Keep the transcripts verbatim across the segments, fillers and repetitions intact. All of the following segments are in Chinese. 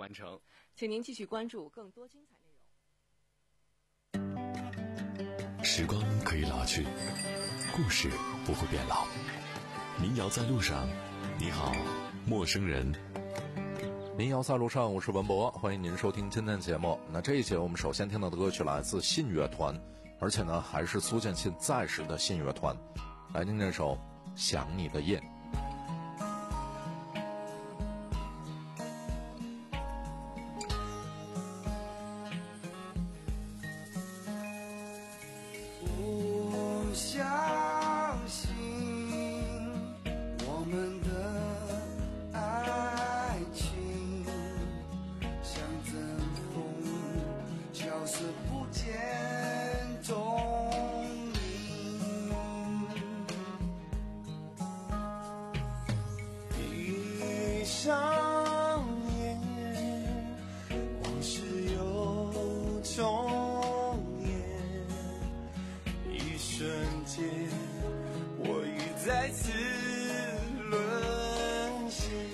完成。 请您继续关注更多精彩内容。时光可以老去，故事不会变老。民谣在路上，你好，陌生人。 民谣在路上，我是文博，欢迎您收听今天的节目。那这一节我们首先听到的歌曲来自信乐团，而且呢还是苏建信在时的信乐团。来听这首《想你的夜》。 我相信我们的爱情像阵风，消失不见踪影。闭上眼，往事又重演，一瞬间我已再次沦陷。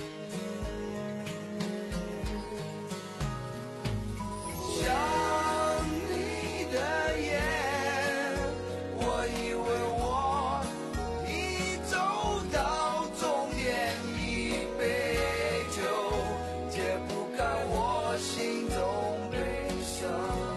想你的夜，我以为我已走到终点，一杯酒解不开我心中悲伤。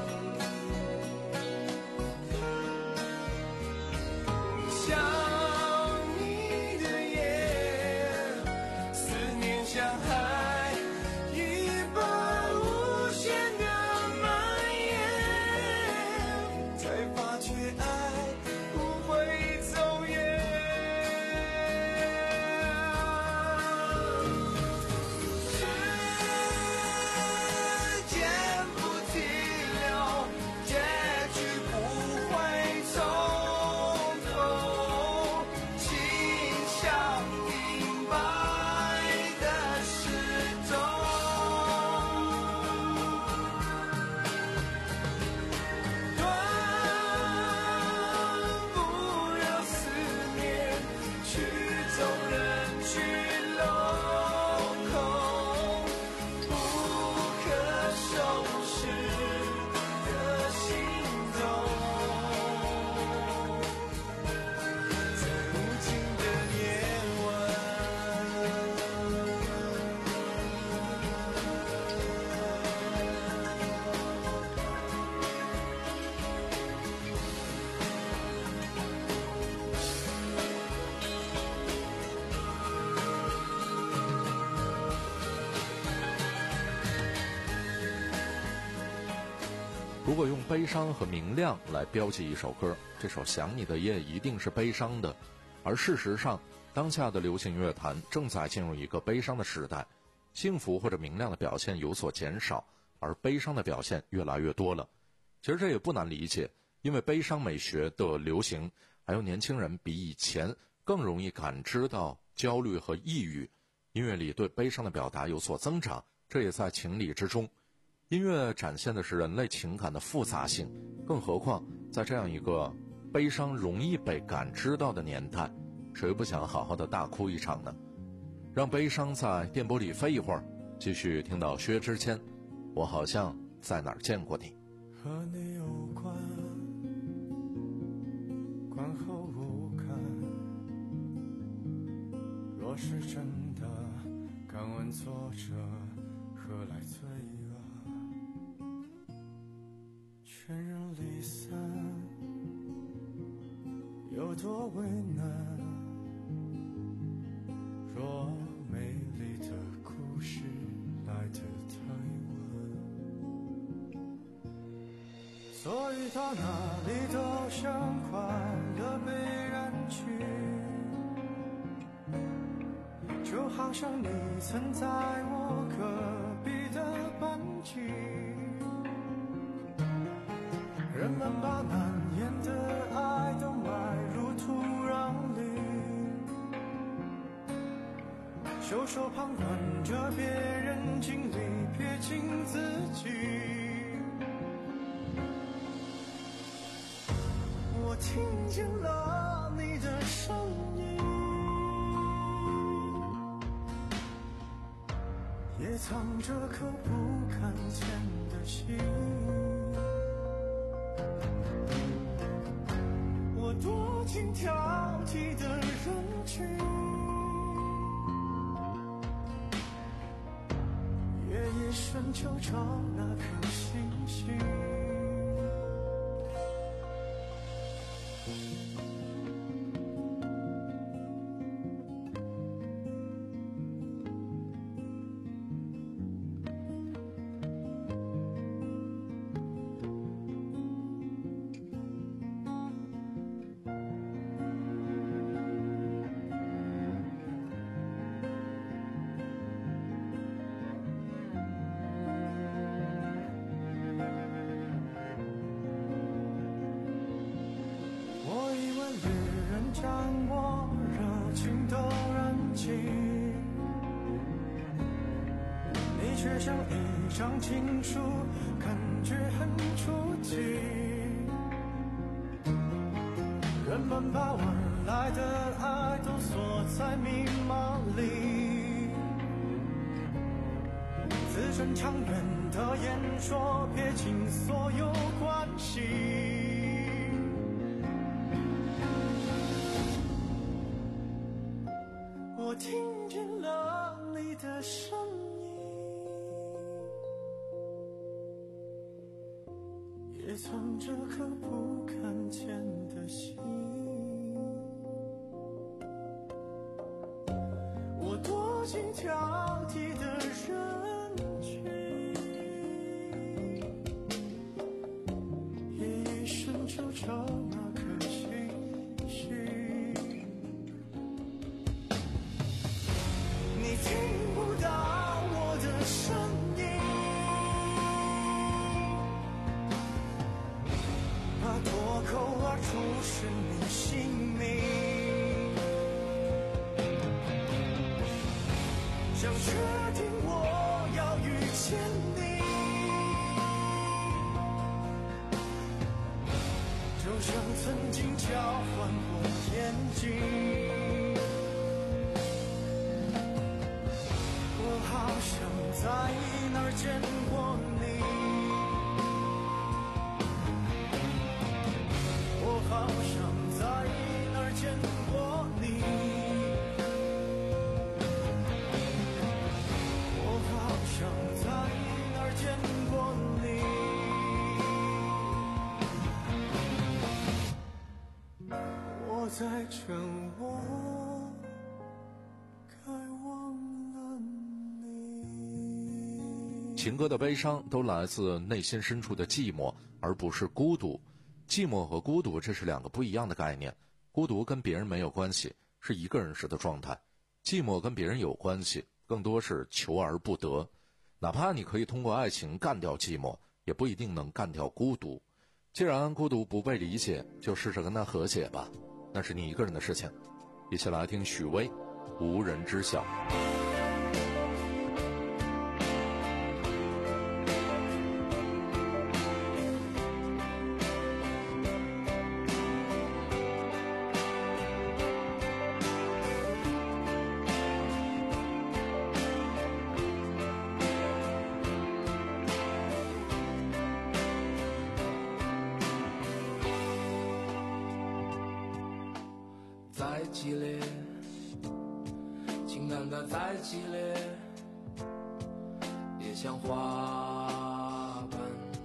如果用悲伤和明亮来标记一首歌，这首《想你的夜》一定是悲伤的。而事实上，当下的流行乐坛正在进入一个悲伤的时代，幸福或者明亮的表现有所减少，而悲伤的表现越来越多了。其实这也不难理解，因为悲伤美学的流行，还有年轻人比以前更容易感知到焦虑和抑郁，音乐里对悲伤的表达有所增长，这也在情理之中。音乐展现的是人类情感的复杂性，更何况在这样一个悲伤容易被感知到的年代，谁不想好好的大哭一场呢？让悲伤在电波里飞一会儿，继续听到薛之谦，我好像在哪儿见过你。 和你有关，观后无感，若是真的，敢问作者何来罪恶？全人离散，有多为难？若美丽的故事来得太晚，所以到哪里都像快乐被染去，就好像你曾在我隔壁的班级。人们把难言的爱都埋入土壤里，袖手旁观着别人经历，撇清自己。我听见了你的声音，也藏着颗不敢见的心。我躲进挑剔的人群，夜夜深就找那颗星星。将我热情都燃尽，你却像一张情书，感觉很初级。人们把晚来的爱都锁在密码里，自尊长远的演说，撇清所有关系。我听见了你的声音，也藏着颗不敢见的心。我躲进挑剔的人群，夜夜深就找那颗星星。你听不到我的声音，怕脱口而出是你姓名，想确定我要遇见你，就像曾经交换过眼睛。我好像在哪儿见过你，我好像在哪儿见过你，我好像在哪儿见过你。我在趁我该忘了你。 情歌的悲伤都来自内心深处的寂寞，而不是孤独。寂寞和孤独这是两个不一样的概念。孤独跟别人没有关系，是一个人时的状态；寂寞跟别人有关系，更多是求而不得。哪怕你可以通过爱情干掉寂寞，也不一定能干掉孤独。既然孤独不被理解，就试着跟他和解吧，那是你一个人的事情。一起来听许巍《无人知晓》。 再激烈，情感它再激烈，也像花瓣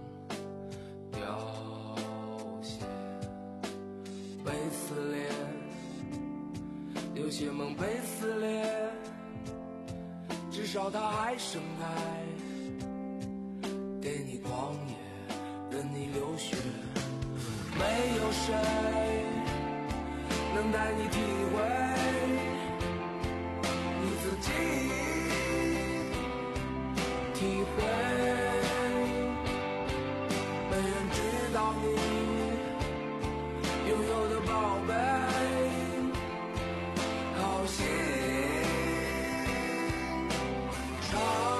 凋谢。被撕裂，有些梦被撕裂，至少它还盛开，给你狂野，任你流血。没有谁能带你体会你自己体会，没人知道你拥有的宝贝，好心肠。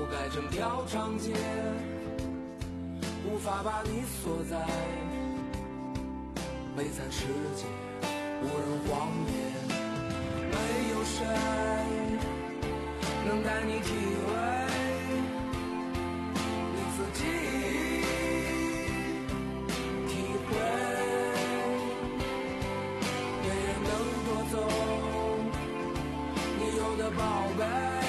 该整条长街，无法把你锁在悲惨世界，无人荒野，没有谁能带你体会你自己体会，没人能夺走你有的宝贝，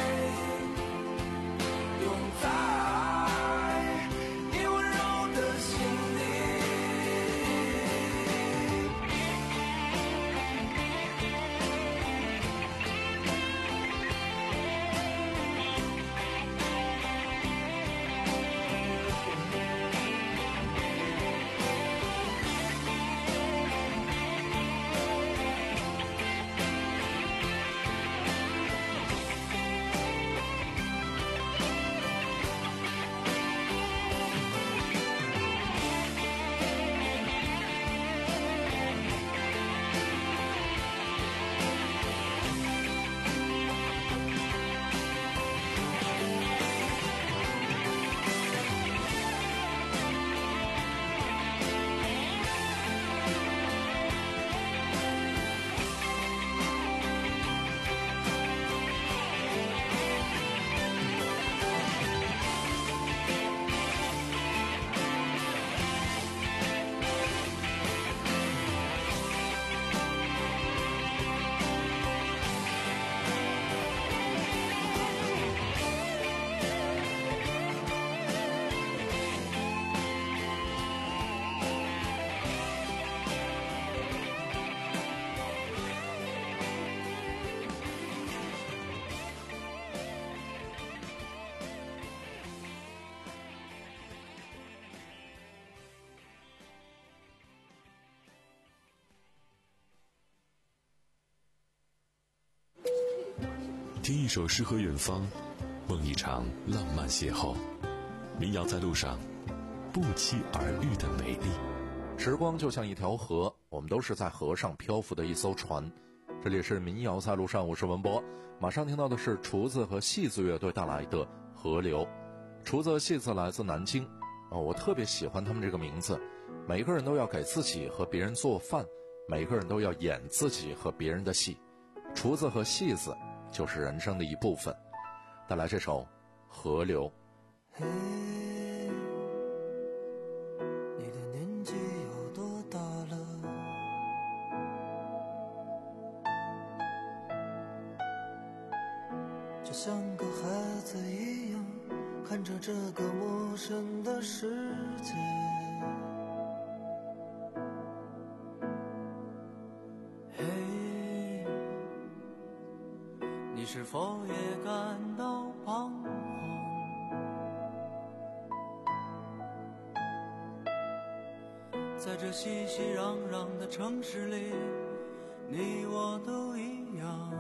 永在你温柔的心里。 听一首诗和远方，梦一场浪漫邂逅。民谣在路上，不期而遇的美丽。 时光就像一条河，我们都是在河上漂浮的一艘船。这里是民谣在路上，我是文博。马上听到的是厨子和戏子乐队带来的河流。厨子和戏子来自南京、哦、我特别喜欢他们这个名字。每个人都要给自己和别人做饭，每个人都要演自己和别人的戏。厨子和戏子就是人生的一部分。带来这首河流。 嘿，你的年纪有多大了？就像个孩子一样，看着这个陌生的世界。嘿，你是否也感到彷徨？在这熙熙攘攘的城市里，你我都一样。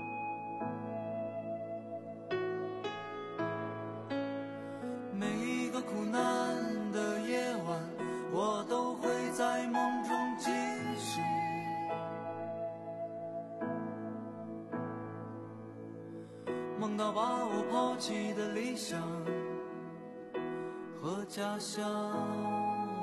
每一个苦难的夜晚，我都会在梦中继续。梦到把我抛弃的理想和家乡。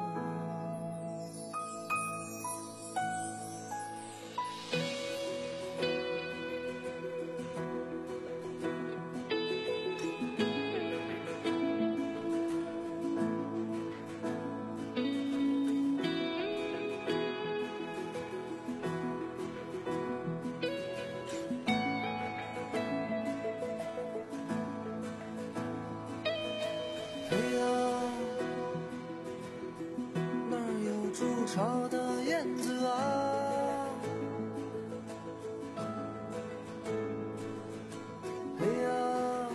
巢的燕子啊，嘿呀，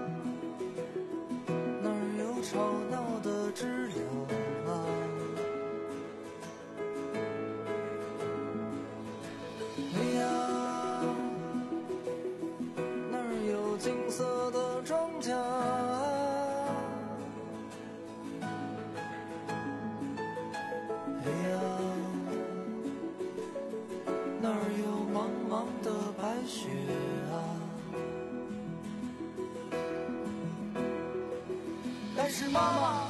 那儿有吵闹的知了啊，嘿呀，那儿有金色的庄稼。雪啊， 但是妈妈，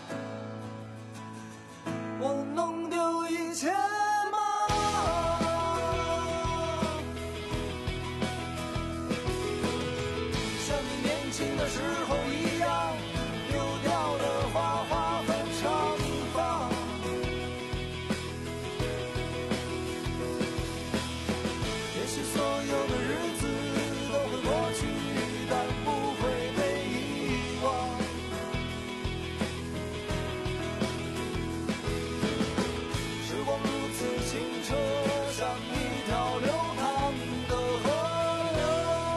我弄丢一切吗？像你年轻的时候一样，丢掉了花花和长发。也许所有的日子都会过去，但不会被遗忘。时光如此清澈，像一条流淌的河流。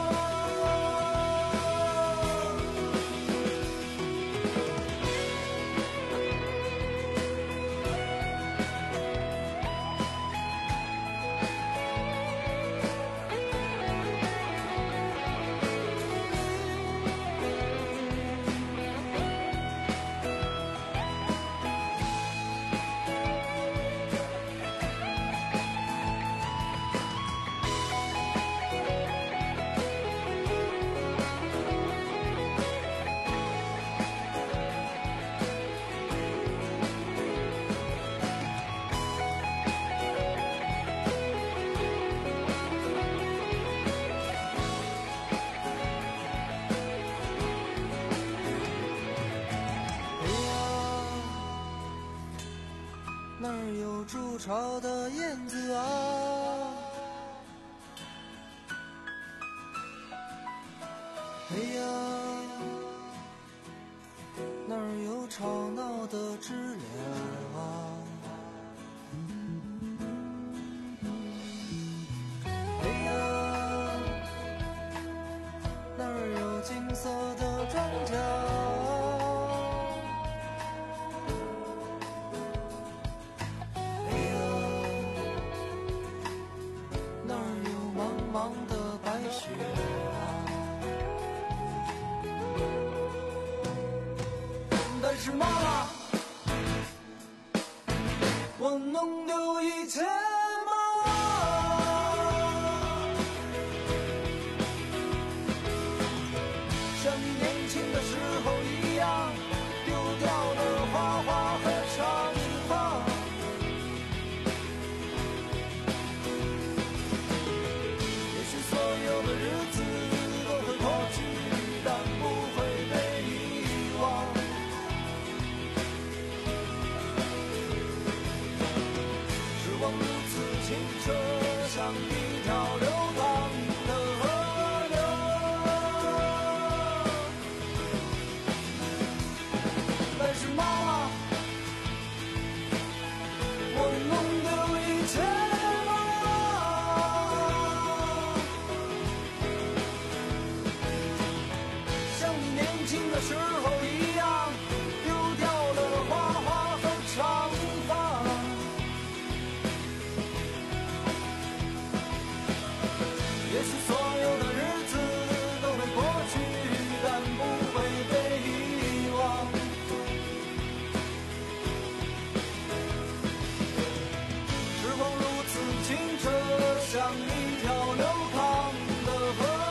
那儿有筑巢的燕子啊，哎呀，那儿有吵闹的知了啊，哎呀，那儿有金色的庄稼。茫的白雪啊，但是妈妈，我弄丢一切吗？像你年轻的时候一样，丢掉了花花和长发。所有的日子都会过去，但不会被遗忘。时光如此清澈，像一条流淌的河流。但是妈妈，我弄丢一切。年轻的时候一样，丢掉了花花和长发。也许所有的日子都会过去，但不会被遗忘。时光如此清澈，像一条流淌的河。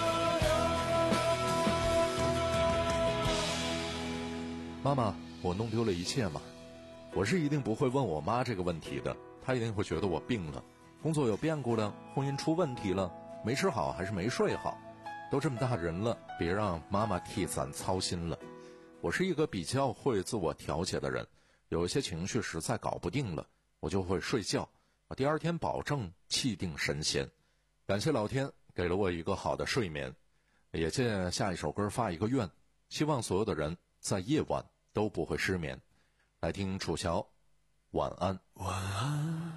妈妈，我弄丢了一切吗？我是一定不会问我妈这个问题的，她一定会觉得我病了，工作有变故了，婚姻出问题了，没吃好还是没睡好，都这么大人了，别让妈妈替咱操心了。我是一个比较会自我调节的人，有一些情绪实在搞不定了，我就会睡觉，我第二天保证气定神闲。感谢老天给了我一个好的睡眠，也借下一首歌发一个愿，希望所有的人在夜晚都不会失眠。来听楚乔，晚安。 晚安，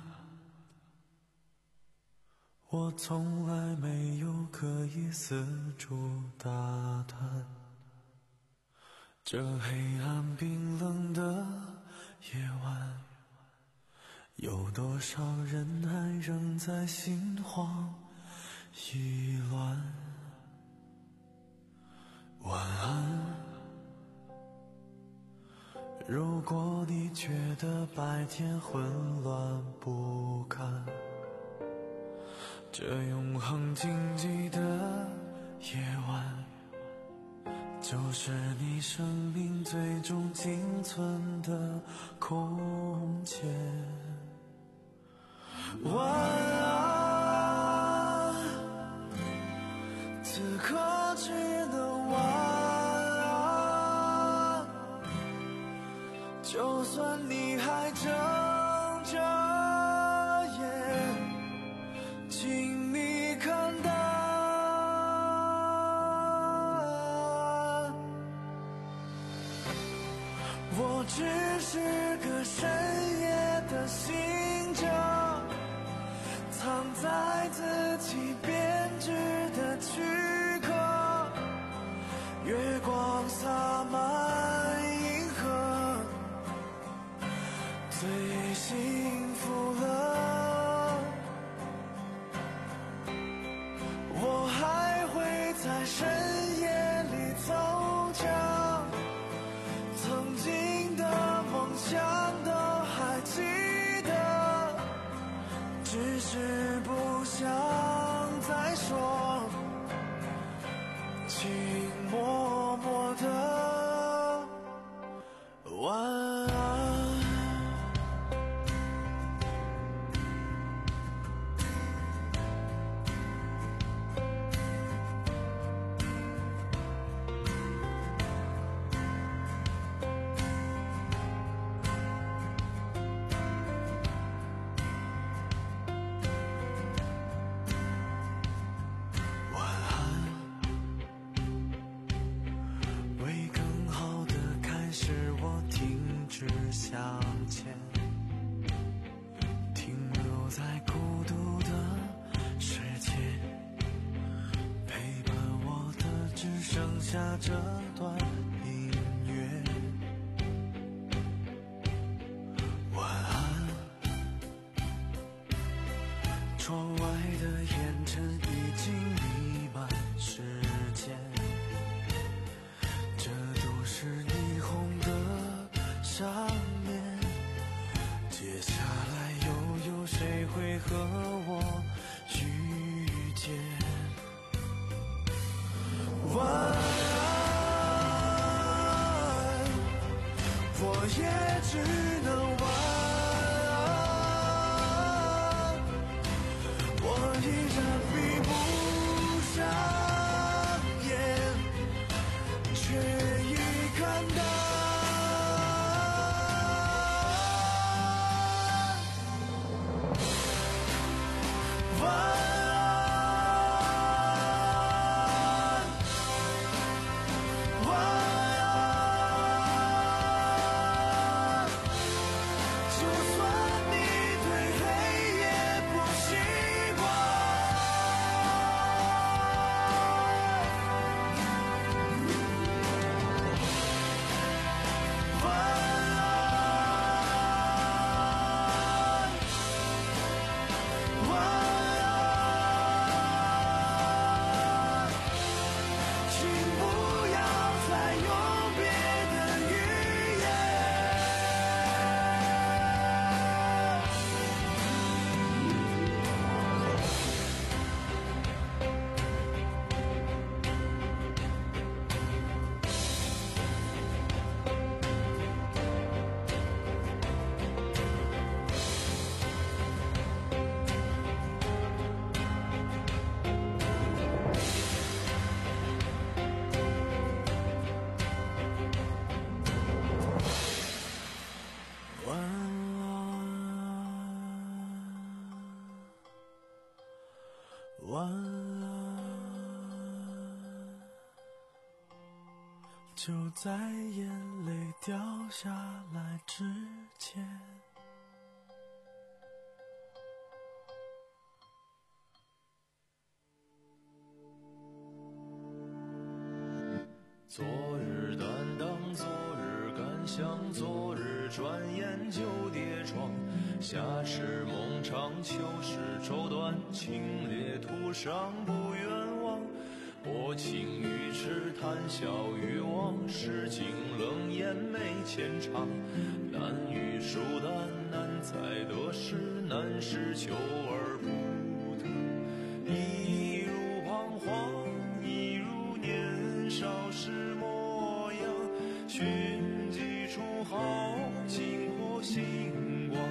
我从来没有刻意四处打探，这黑暗冰冷的夜晚，有多少人还仍在心慌意乱。晚安，如果你觉得白天混乱不堪，这永恒静寂的夜晚，就就是你生命最终仅存的空间。晚安，此刻只能晚安，就算你还睁着眼，请你看淡，我只是个深夜的行者，藏在自己编织的躯壳，月光洒满银河，最幸福了。我还会在深夜里走着，曾经的梦想都还记得，只是不想再说，请默默的晚安。为更好的开始，我停止向前，停留在孤独的世界，陪伴我的只剩下这段音乐。晚安，窗外的烟尘已经弥漫世界，这都是霓虹的上面，接下来又有谁会和我遇见？晚安，我也只能晚安，我依然闭不上眼，却已看淡。晚安，晚安，就算你对黑夜不习惯，晚安，晚安，请不要再用别的语言。晚安，晚安，就在眼泪掉下来之前。 昨日担当，昨日感想，昨日转眼就跌撞。夏时梦长，秋时愁短，清冽途上不远望。薄情于痴，谈笑于忘，世经冷眼没浅尝。难遇疏淡，难在得失，难是求而不得。一如彷徨，一如年少时梦。 寻几处好景或星光，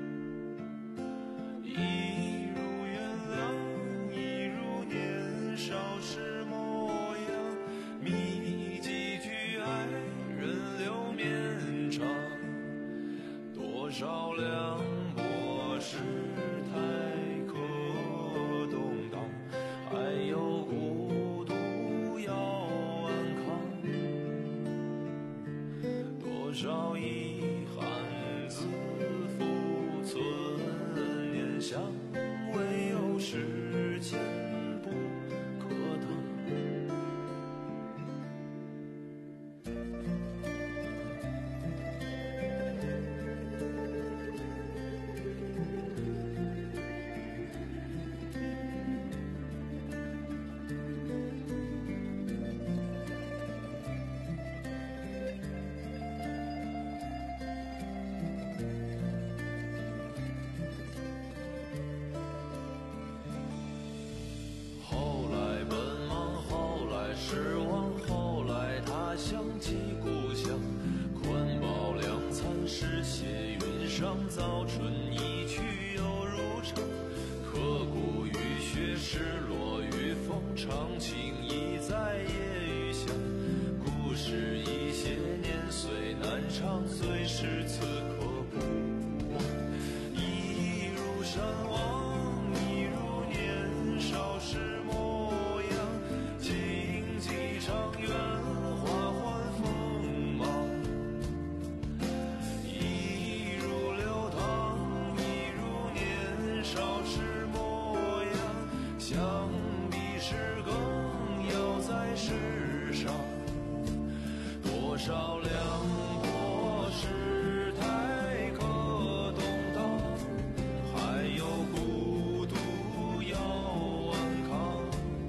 一如原谅，一如年少时模样，觅几句爱人留绵长，多少凉薄世态可动荡，还有孤独要安康，多少遗憾自负存念想，唯有时间不可挡。后来奔忙，后来失望，后来他想起故乡，宽饱两餐，诗写云上，早春一去又如常，刻骨雨雪，失落与风，长情已在夜雨香，故事一些年岁难长，最是此刻不忘，一如山望，一如年少时模样，荆棘长远，花换锋芒，一如流淌，一如年少时模样，想必是更要在世上，多少凉薄世态可动荡，还有孤独要安康，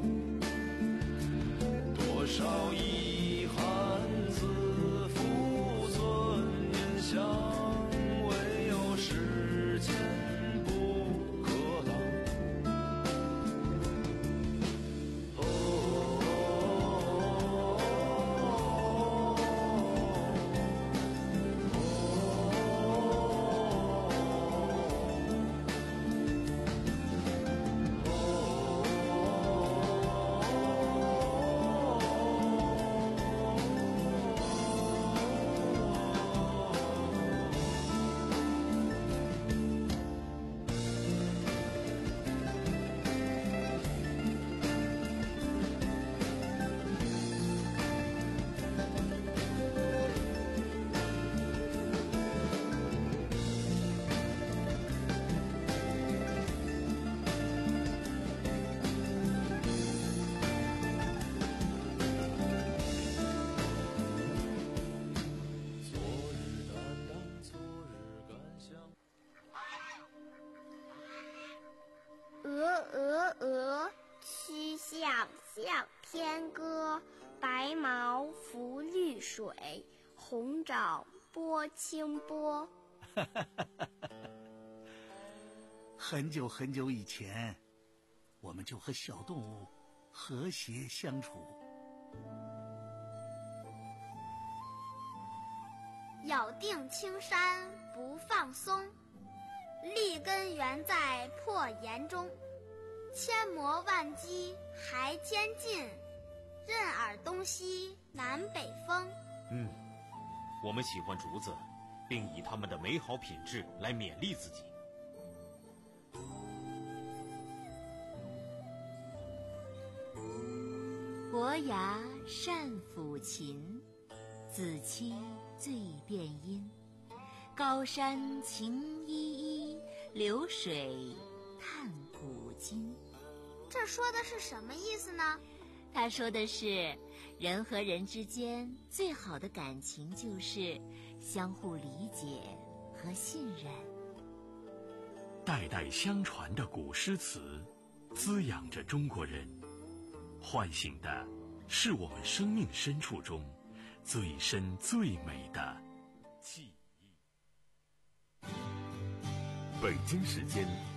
多少遗憾自负存念想，唯有时间不可挡。昨日担当，昨日感想。 鹅鹅鹅，曲项向天歌。白毛浮绿水，红爪拨清波。 很久很久以前，我们就和小动物和谐相处。 咬定青山不放松，立根原在破岩中。千磨万击还坚劲，任尔东西南北风。 嗯，我们喜欢竹子，并以它们的美好品质来勉励自己。 伯牙善抚琴，子期醉辨音。高山晴依依，流水叹古今。 这说的是什么意思呢？ 他说的是，人和人之间最好的感情就是相互理解和信任。 代代相传的古诗词，滋养着中国人，唤醒的是我们生命深处中最深最美的记忆。 北京时间